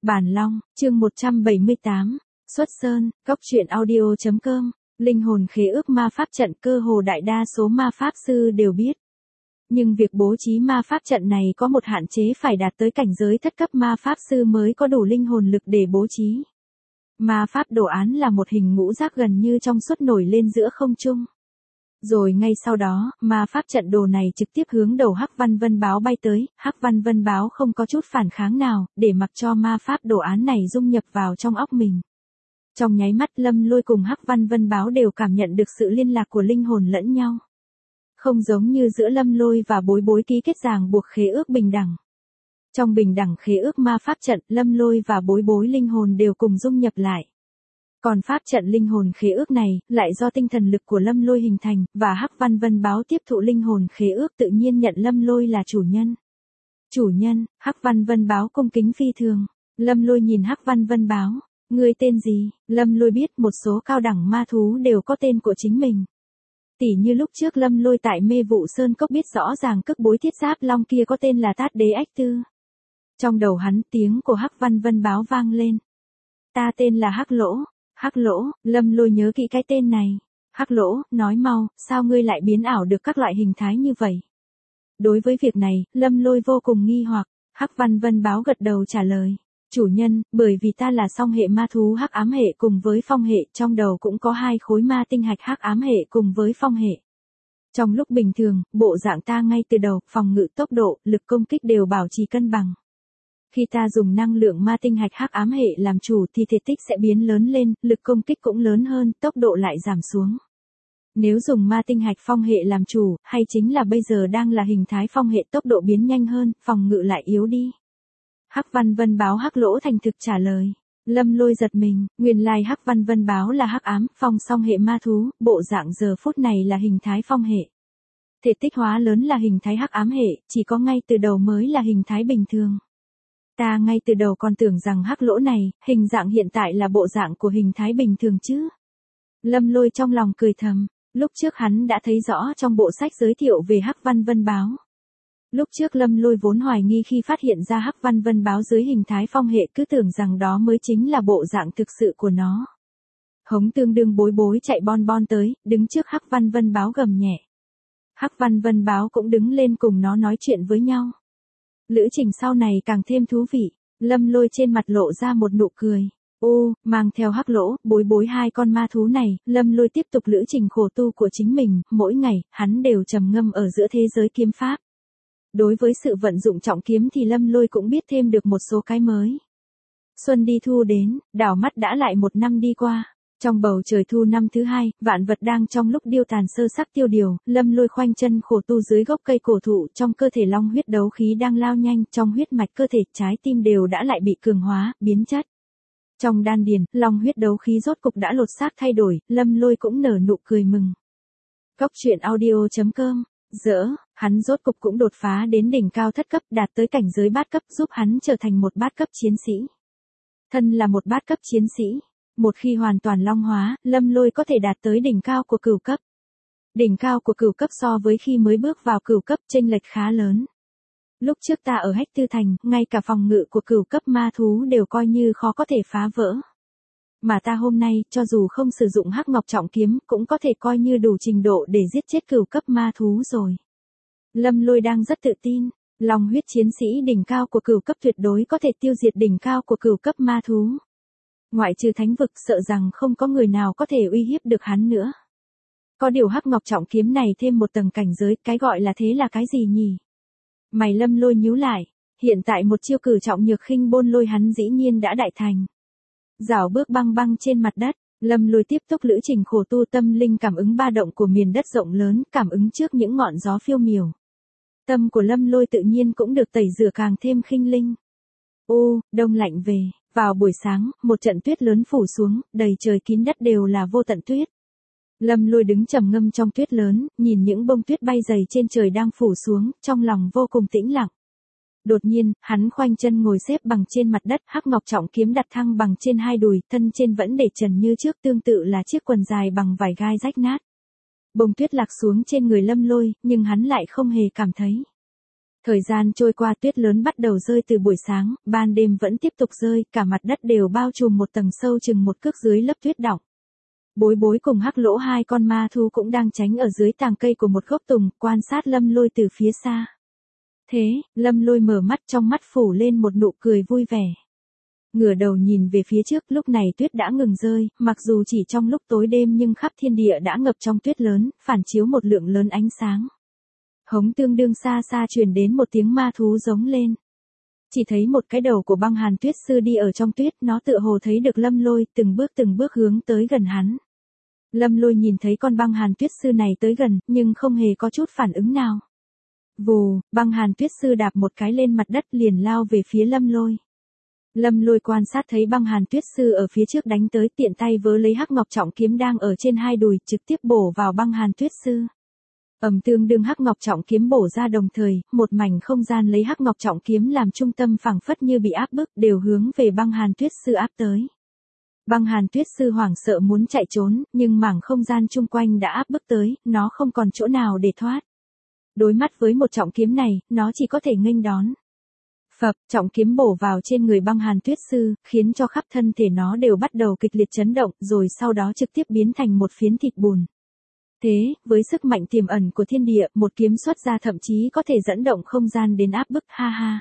Bản Long, chương 178, Xuất Sơn, Cốc truyện audio.com, linh hồn khế ước ma pháp trận cơ hồ đại đa số ma pháp sư đều biết. Nhưng việc bố trí ma pháp trận này có một hạn chế phải đạt tới cảnh giới thất cấp ma pháp sư mới có đủ linh hồn lực để bố trí. Ma pháp đồ án là một hình ngũ giác gần như trong suốt nổi lên giữa không trung. Rồi ngay sau đó, ma pháp trận đồ này trực tiếp hướng đầu Hắc Văn Vân Báo bay tới, Hắc Văn Vân Báo không có chút phản kháng nào, để mặc cho ma pháp đồ án này dung nhập vào trong óc mình. Trong nháy mắt Lâm Lôi cùng Hắc Văn Vân Báo đều cảm nhận được sự liên lạc của linh hồn lẫn nhau. Không giống như giữa Lâm Lôi và Bối Bối ký kết ràng buộc khế ước bình đẳng. Trong bình đẳng khế ước ma pháp trận, Lâm Lôi và Bối Bối linh hồn đều cùng dung nhập lại. Còn pháp trận linh hồn khế ước này, lại do tinh thần lực của Lâm Lôi hình thành, và Hắc Văn Vân Báo tiếp thụ linh hồn khế ước tự nhiên nhận Lâm Lôi là chủ nhân. Chủ nhân, Hắc Văn Vân Báo cung kính phi thường. Lâm Lôi nhìn Hắc Văn Vân Báo, ngươi tên gì? Lâm Lôi biết một số cao đẳng ma thú đều có tên của chính mình. Tỉ như lúc trước Lâm Lôi tại Mê Vụ Sơn Cốc biết rõ ràng cức bối thiết giáp long kia có tên là Tát Đế Ách Tư. Trong đầu hắn tiếng của Hắc Văn Vân Báo vang lên. Ta tên là Hắc Lỗ. Hắc Lỗ, Lâm Lôi nhớ kỹ cái tên này. Hắc Lỗ, nói mau, sao ngươi lại biến ảo được các loại hình thái như vậy? Đối với việc này, Lâm Lôi vô cùng nghi hoặc. Hắc Văn Vân Báo gật đầu trả lời. Chủ nhân, bởi vì ta là song hệ ma thú hắc ám hệ cùng với phong hệ, trong đầu cũng có hai khối ma tinh hạch hắc ám hệ cùng với phong hệ. Trong lúc bình thường, bộ dạng ta ngay từ đầu, phòng ngự tốc độ, lực công kích đều bảo trì cân bằng. Khi ta dùng năng lượng ma tinh hạch hắc ám hệ làm chủ thì thể tích sẽ biến lớn lên, lực công kích cũng lớn hơn, tốc độ lại giảm xuống. Nếu dùng ma tinh hạch phong hệ làm chủ, hay chính là bây giờ đang là hình thái phong hệ tốc độ biến nhanh hơn, phòng ngự lại yếu đi. Hắc Văn Vân Báo Hắc Lỗ thành thực trả lời. Lâm Lôi giật mình, nguyên lai Hắc Văn Vân Báo là hắc ám, phong song hệ ma thú, bộ dạng giờ phút này là hình thái phong hệ. Thể tích hóa lớn là hình thái hắc ám hệ, chỉ có ngay từ đầu mới là hình thái bình thường. Ta ngay từ đầu còn tưởng rằng Hắc Lỗ này, hình dạng hiện tại là bộ dạng của hình thái bình thường chứ. Lâm Lôi trong lòng cười thầm, lúc trước hắn đã thấy rõ trong bộ sách giới thiệu về Hắc Văn Vân Báo. Lúc trước Lâm Lôi vốn hoài nghi khi phát hiện ra Hắc Văn Vân Báo dưới hình thái phong hệ, cứ tưởng rằng đó mới chính là bộ dạng thực sự của nó. Hống tương đương Bối Bối chạy bon bon tới, đứng trước Hắc Văn Vân Báo gầm nhẹ. Hắc Văn Vân Báo cũng đứng lên cùng nó nói chuyện với nhau. Lữ trình sau này càng thêm thú vị, Lâm Lôi trên mặt lộ ra một nụ cười. Mang theo Hắc Lỗ, Bối Bối hai con ma thú này, Lâm Lôi tiếp tục lữ trình khổ tu của chính mình, mỗi ngày, hắn đều trầm ngâm ở giữa thế giới kiếm pháp. Đối với sự vận dụng trọng kiếm thì Lâm Lôi cũng biết thêm được một số cái mới. Xuân đi thu đến, đảo mắt đã lại một năm đi qua. Trong bầu trời thu năm thứ hai, vạn vật đang trong lúc điêu tàn sơ sắc tiêu điều, Lâm Lôi khoanh chân khổ tu dưới gốc cây cổ thụ, trong cơ thể long huyết đấu khí đang lao nhanh, trong huyết mạch cơ thể trái tim đều đã lại bị cường hóa, biến chất. Trong đan điền, long huyết đấu khí rốt cục đã lột xác thay đổi, Lâm Lôi cũng nở nụ cười mừng. Cốc truyện audio.com. Hắn rốt cục cũng đột phá đến đỉnh cao thất cấp, đạt tới cảnh giới bát cấp, giúp hắn trở thành một bát cấp chiến sĩ. Thân là một bát cấp chiến sĩ, một khi hoàn toàn long hóa, Lâm Lôi có thể đạt tới đỉnh cao của cửu cấp. Đỉnh cao của cửu cấp so với khi mới bước vào cửu cấp chênh lệch khá lớn. Lúc trước ta ở Hách Tư Thành, ngay cả phòng ngự của cửu cấp ma thú đều coi như khó có thể phá vỡ. Mà ta hôm nay, cho dù không sử dụng Hắc Ngọc Trọng Kiếm, cũng có thể coi như đủ trình độ để giết chết cửu cấp ma thú rồi. Lâm Lôi đang rất tự tin, long huyết chiến sĩ đỉnh cao của cửu cấp tuyệt đối có thể tiêu diệt đỉnh cao của cửu cấp ma thú. Ngoại trừ thánh vực, sợ rằng không có người nào có thể uy hiếp được hắn nữa. Có điều Hắc Ngọc Trọng Kiếm này thêm một tầng cảnh giới, cái gọi là thế là cái gì nhỉ? Mày Lâm Lôi nhíu lại, hiện tại một chiêu cử trọng nhược khinh bôn lôi hắn dĩ nhiên đã đại thành. Dạo bước băng băng trên mặt đất, Lâm Lôi tiếp tục lữ trình khổ tu tâm linh cảm ứng ba động của miền đất rộng lớn, cảm ứng trước những ngọn gió phiêu miểu. Tâm của Lâm Lôi tự nhiên cũng được tẩy rửa càng thêm khinh linh. Đông lạnh về, vào buổi sáng, một trận tuyết lớn phủ xuống, đầy trời kín đất đều là vô tận tuyết. Lâm Lôi đứng trầm ngâm trong tuyết lớn, nhìn những bông tuyết bay dày trên trời đang phủ xuống, trong lòng vô cùng tĩnh lặng. Đột nhiên, hắn khoanh chân ngồi xếp bằng trên mặt đất, Hắc Ngọc Trọng Kiếm đặt thăng bằng trên hai đùi, thân trên vẫn để trần như trước, tương tự là chiếc quần dài bằng vải gai rách nát. Bông tuyết lạc xuống trên người Lâm Lôi, nhưng hắn lại không hề cảm thấy. Thời gian trôi qua, tuyết lớn bắt đầu rơi từ buổi sáng, ban đêm vẫn tiếp tục rơi, cả mặt đất đều bao trùm một tầng sâu chừng một cước dưới lớp tuyết đọng. Bối Bối cùng Hắc Lỗ, hai con ma thú cũng đang tránh ở dưới tàng cây của một gốc tùng, quan sát Lâm Lôi từ phía xa. Thế, Lâm Lôi mở mắt, trong mắt phủ lên một nụ cười vui vẻ. Ngửa đầu nhìn về phía trước, lúc này tuyết đã ngừng rơi, mặc dù chỉ trong lúc tối đêm nhưng khắp thiên địa đã ngập trong tuyết lớn, phản chiếu một lượng lớn ánh sáng. Hống tương đương xa xa truyền đến một tiếng ma thú giống lên. Chỉ thấy một cái đầu của băng hàn tuyết sư đi ở trong tuyết, nó tựa hồ thấy được Lâm Lôi, từng bước hướng tới gần hắn. Lâm Lôi nhìn thấy con băng hàn tuyết sư này tới gần, nhưng không hề có chút phản ứng nào. Vù, băng hàn tuyết sư đạp một cái lên mặt đất liền lao về phía Lâm Lôi. Lâm Lôi quan sát thấy băng hàn tuyết sư ở phía trước đánh tới, tiện tay vớ lấy hắc ngọc trọng kiếm đang ở trên hai đùi, trực tiếp bổ vào băng hàn tuyết sư. Tương đương hắc ngọc trọng kiếm bổ ra, đồng thời, một mảnh không gian lấy hắc ngọc trọng kiếm làm trung tâm phảng phất như bị áp bức, đều hướng về băng hàn tuyết sư áp tới. Băng hàn tuyết sư hoảng sợ muốn chạy trốn, nhưng mảng không gian chung quanh đã áp bức tới, nó không còn chỗ nào để thoát. Đối mắt với một trọng kiếm này, nó chỉ có thể nghênh đón. Phập, trọng kiếm bổ vào trên người băng hàn tuyết sư, khiến cho khắp thân thể nó đều bắt đầu kịch liệt chấn động, rồi sau đó trực tiếp biến thành một phiến thịt bùn. Thế, với sức mạnh tiềm ẩn của thiên địa, một kiếm xuất ra thậm chí có thể dẫn động không gian đến áp bức, ha ha.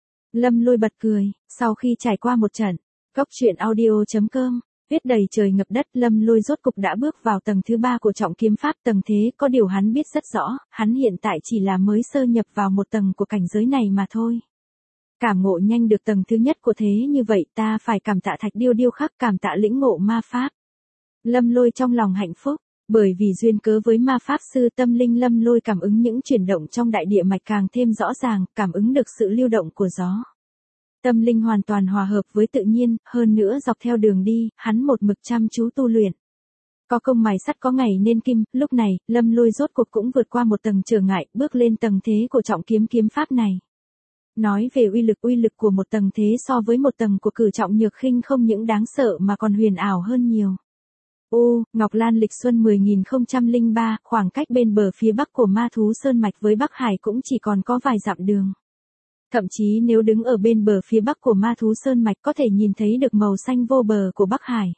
Lâm Lôi bật cười, sau khi trải qua một trận, Cốc truyện audio.com, tuyết đầy trời ngập đất, Lâm Lôi rốt cục đã bước vào tầng thứ 3 của trọng kiếm pháp. Tầng thế, có điều hắn biết rất rõ, hắn hiện tại chỉ là mới sơ nhập vào một tầng của cảnh giới này mà thôi. Cảm ngộ nhanh được tầng thứ nhất của thế như vậy, ta phải cảm tạ Thạch Điêu Điêu khắc, cảm tạ lĩnh ngộ ma pháp. Lâm Lôi trong lòng hạnh phúc. Bởi vì duyên cớ với ma pháp sư, tâm linh Lâm Lôi cảm ứng những chuyển động trong đại địa mạch càng thêm rõ ràng, cảm ứng được sự lưu động của gió. Tâm linh hoàn toàn hòa hợp với tự nhiên, hơn nữa dọc theo đường đi, hắn một mực chăm chú tu luyện. Có công mài sắt có ngày nên kim, lúc này, Lâm Lôi rốt cuộc cũng vượt qua một tầng trở ngại, bước lên tầng thế của trọng kiếm kiếm pháp này. Nói về uy lực của một tầng thế so với một tầng của cử trọng nhược khinh không những đáng sợ mà còn huyền ảo hơn nhiều. Ngọc Lan lịch xuân 10.003, khoảng cách bên bờ phía bắc của ma thú sơn mạch với Bắc Hải cũng chỉ còn có vài dặm đường. Thậm chí nếu đứng ở bên bờ phía bắc của ma thú sơn mạch có thể nhìn thấy được màu xanh vô bờ của Bắc Hải.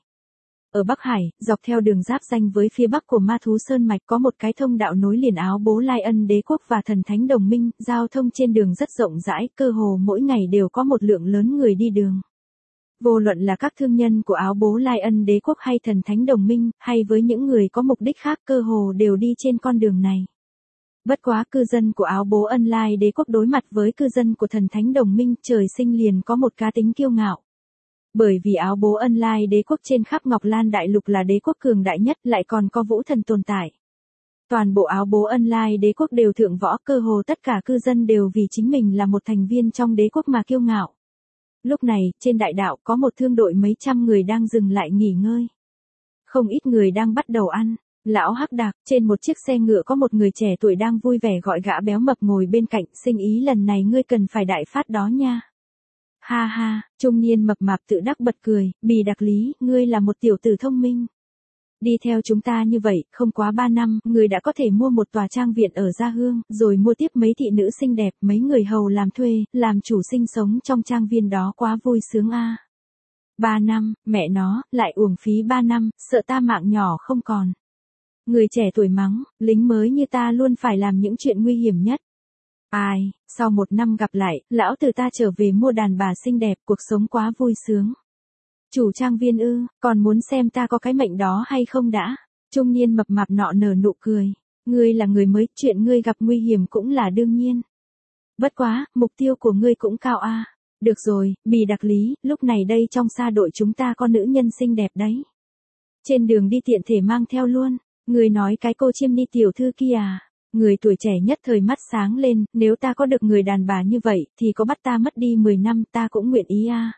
Ở Bắc Hải, dọc theo đường giáp ranh với phía bắc của ma thú sơn mạch có một cái thông đạo nối liền Áo Bố Lai Ân Đế quốc và Thần Thánh Đồng Minh, giao thông trên đường rất rộng rãi, cơ hồ mỗi ngày đều có một lượng lớn người đi đường. Vô luận là các thương nhân của Áo Bố Lai Ân Đế quốc hay Thần Thánh Đồng Minh, hay với những người có mục đích khác, cơ hồ đều đi trên con đường này. Bất quá cư dân của Áo Bố Ân Lai Đế quốc đối mặt với cư dân của Thần Thánh Đồng Minh, trời sinh liền có một cá tính kiêu ngạo. Bởi vì Áo Bố Ân Lai Đế quốc trên khắp Ngọc Lan Đại Lục là đế quốc cường đại nhất, lại còn có vũ thần tồn tại. Toàn bộ Áo Bố Ân Lai Đế quốc đều thượng võ, cơ hồ tất cả cư dân đều vì chính mình là một thành viên trong đế quốc mà kiêu ngạo. Lúc này, trên đại đạo có một thương đội mấy trăm người đang dừng lại nghỉ ngơi. Không ít người đang bắt đầu ăn. Lão Hắc Đạc, trên một chiếc xe ngựa có một người trẻ tuổi đang vui vẻ gọi gã béo mập ngồi bên cạnh, sinh ý lần này ngươi cần phải đại phát đó nha. Ha ha, trung niên mập mạp tự đắc bật cười, Bì Đặc Lý, ngươi là một tiểu tử thông minh. Đi theo chúng ta như vậy, không quá 3 năm, ngươi đã có thể mua một tòa trang viện ở Gia Hương, rồi mua tiếp mấy thị nữ xinh đẹp, mấy người hầu làm thuê, làm chủ sinh sống trong trang viên đó, quá vui sướng a. 3 năm, mẹ nó, lại uổng phí 3 năm, sợ ta mạng nhỏ không còn. Người trẻ tuổi mắng, lính mới như ta luôn phải làm những chuyện nguy hiểm nhất. Ai, sau 1 năm gặp lại, lão tử ta trở về mua đàn bà xinh đẹp, cuộc sống quá vui sướng. Chủ trang viên ư, còn muốn xem ta có cái mệnh đó hay không đã? Trung niên mập mạp nọ nở nụ cười. Ngươi là người mới, chuyện ngươi gặp nguy hiểm cũng là đương nhiên. Bất quá, mục tiêu của ngươi cũng cao a. Được rồi, Bì Đặc Lý, lúc này đây trong xa đội chúng ta có nữ nhân xinh đẹp đấy. Trên đường đi tiện thể mang theo luôn. Người nói cái cô chiêm ni tiểu thư kia à? Người tuổi trẻ nhất thời mắt sáng lên, nếu ta có được người đàn bà như vậy, thì có bắt ta mất đi 10 năm ta cũng nguyện ý a.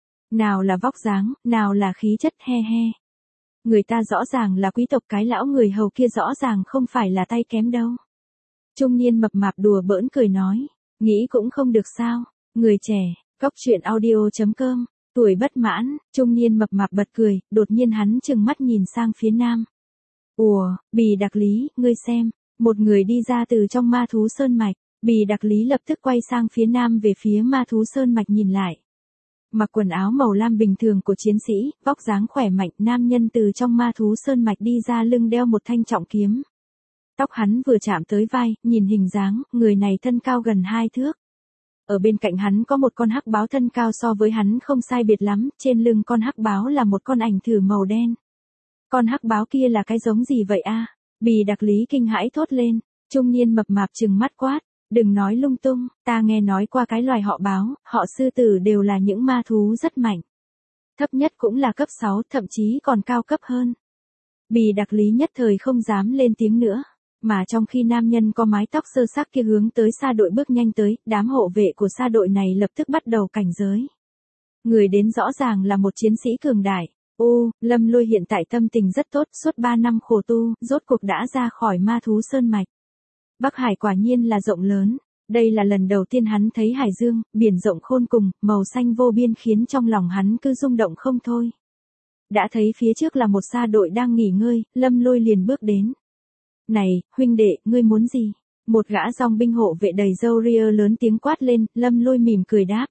Nào là vóc dáng, nào là khí chất, he he. Người ta rõ ràng là quý tộc, cái lão người hầu kia rõ ràng không phải là tay kém đâu. Trung niên mập mạp đùa bỡn cười nói, nghĩ cũng không được sao. Người trẻ, Cốc truyện audio.com, tuổi bất mãn, trung niên mập mạp bật cười, đột nhiên hắn trừng mắt nhìn sang phía nam. Ủa, Bì Đặc Lý, ngươi xem, một người đi ra từ trong ma thú sơn mạch, Bì Đặc Lý lập tức quay sang phía nam về phía ma thú sơn mạch nhìn lại. Mặc quần áo màu lam bình thường của chiến sĩ, vóc dáng khỏe mạnh, nam nhân từ trong ma thú sơn mạch đi ra lưng đeo một thanh trọng kiếm. Tóc hắn vừa chạm tới vai, nhìn hình dáng, người này thân cao gần 2 thước. Ở bên cạnh hắn có một con hắc báo thân cao so với hắn không sai biệt lắm, trên lưng con hắc báo là một con ảnh thử màu đen. Con hắc báo kia là cái giống gì vậy a? Bì Đặc Lý kinh hãi thốt lên, trung niên mập mạp trừng mắt quát, đừng nói lung tung, ta nghe nói qua cái loài họ báo, họ sư tử đều là những ma thú rất mạnh. Thấp nhất cũng là cấp 6, thậm chí còn cao cấp hơn. Bì Đặc Lý nhất thời không dám lên tiếng nữa. Mà trong khi nam nhân có mái tóc sơ sắc kia hướng tới xa đội bước nhanh tới, đám hộ vệ của xa đội này lập tức bắt đầu cảnh giới. Người đến rõ ràng là một chiến sĩ cường đại. Lâm Lôi hiện tại tâm tình rất tốt, suốt 3 năm khổ tu, rốt cuộc đã ra khỏi ma thú sơn mạch. Bắc Hải quả nhiên là rộng lớn, đây là lần đầu tiên hắn thấy hải dương, biển rộng khôn cùng, màu xanh vô biên khiến trong lòng hắn cứ rung động không thôi. Đã thấy phía trước là một xa đội đang nghỉ ngơi, Lâm Lôi liền bước đến. Này, huynh đệ, ngươi muốn gì? Một gã dòng binh hộ vệ đầy râu ria lớn tiếng quát lên, Lâm Lôi mỉm cười đáp.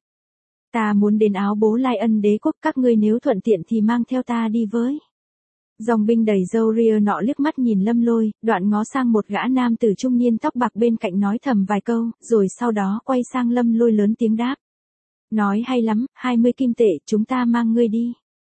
Ta muốn đến áo bố Lai Ân đế quốc, các ngươi nếu thuận tiện thì mang theo ta đi với. Dòng binh đầy râu ria nọ liếc mắt nhìn Lâm Lôi, đoạn ngó sang một gã nam tử trung niên tóc bạc bên cạnh nói thầm vài câu, rồi sau đó quay sang Lâm Lôi lớn tiếng đáp. Nói hay lắm, 20 kim tệ, chúng ta mang ngươi đi.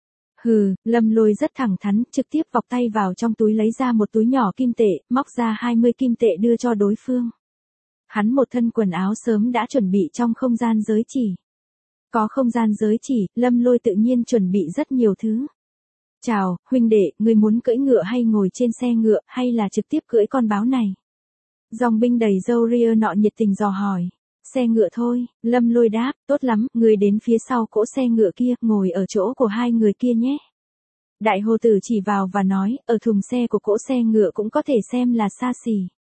Hừ, Lâm Lôi rất thẳng thắn, trực tiếp vọc tay vào trong túi lấy ra một túi nhỏ kim tệ, móc ra 20 kim tệ đưa cho đối phương. Hắn một thân quần áo sớm đã chuẩn bị trong không gian giới chỉ. Có không gian giới chỉ, Lâm Lôi tự nhiên chuẩn bị rất nhiều thứ. Chào, huynh đệ, ngươi muốn cưỡi ngựa hay ngồi trên xe ngựa, hay là trực tiếp cưỡi con báo này? Dòng binh đầy râu ria nọ nhiệt tình dò hỏi. Xe ngựa thôi, Lâm Lôi đáp, tốt lắm, người đến phía sau cỗ xe ngựa kia, ngồi ở chỗ của hai người kia nhé. Đại hồ tử chỉ vào và nói, ở thùng xe của cỗ xe ngựa cũng có thể xem là xa xỉ.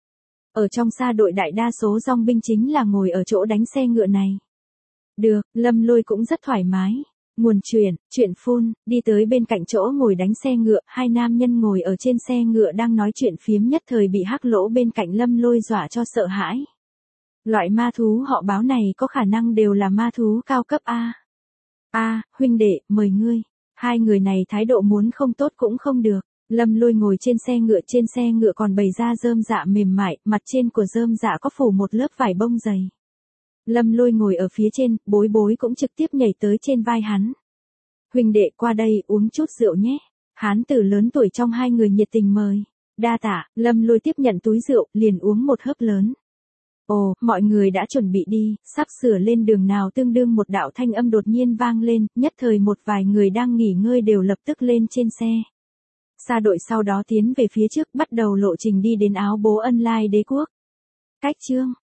Ở trong xa đội đại đa số dòng binh chính là ngồi ở chỗ đánh xe ngựa này. Được, Lâm Lôi cũng rất thoải mái. Nguồn chuyện phun, đi tới bên cạnh chỗ ngồi đánh xe ngựa, hai nam nhân ngồi ở trên xe ngựa đang nói chuyện phiếm nhất thời bị hắc lỗ bên cạnh Lâm Lôi dọa cho sợ hãi. Loại ma thú họ báo này có khả năng đều là ma thú cao cấp A. Huynh đệ, mời ngươi. Hai người này thái độ muốn không tốt cũng không được. Lâm Lôi ngồi trên xe ngựa còn bày ra rơm dạ mềm mại, mặt trên của rơm dạ có phủ một lớp vải bông dày. Lâm Lôi ngồi ở phía trên, bối bối cũng trực tiếp nhảy tới trên vai hắn. Huynh đệ qua đây uống chút rượu nhé. Hán tử lớn tuổi trong hai người nhiệt tình mời. Đa tạ, Lâm Lôi tiếp nhận túi rượu, liền uống một hớp lớn. Ồ, mọi người đã chuẩn bị đi, sắp sửa lên đường nào tương đương một đạo thanh âm đột nhiên vang lên, nhất thời một vài người đang nghỉ ngơi đều lập tức lên trên xe. Xa đội sau đó tiến về phía trước bắt đầu lộ trình đi đến áo bố Ân Lai đế quốc. Cách chương